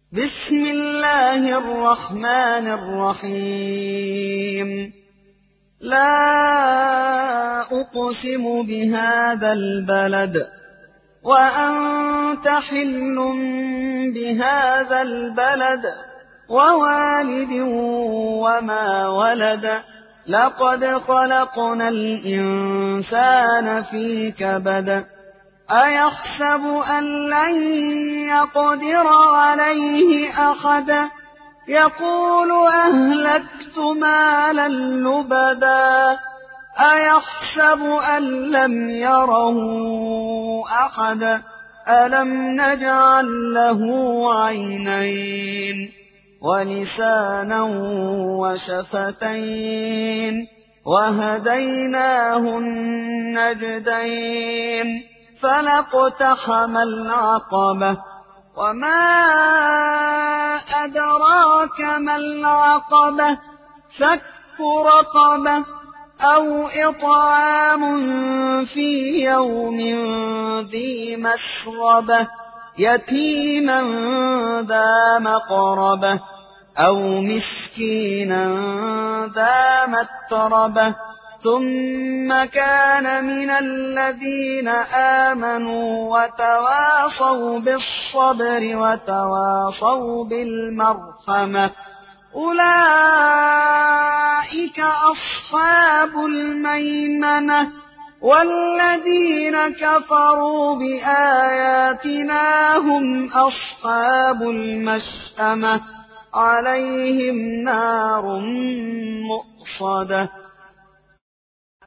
بسم الله الرحمن الرحيم. لا أقسم بهذا البلد وأنت حل بهذا البلد ووالد وما ولد. لقد خلقنا الإنسان في كبد. أيحسب أن لن يقدر عليه أحد. يقول أهلكت مالا لبدا. أيحسب أن لم يره أحد. ألم نجعل له عينين ولسانا وشفتين وهديناه النجدين. فلاقتحم العقبة وما أدراك ما العقبة. فك رقبة أو إطعام في يوم ذي مسغبة يتيما ذا مقربة أو مسكينا ذا متربة ثم كان من الذين آمنوا وتواصوا بالصبر وتواصوا بالمرحمة. أولئك أصحاب الميمنة. والذين كفروا بآياتنا هم أصحاب المشأمة. عليهم نار مؤصدة.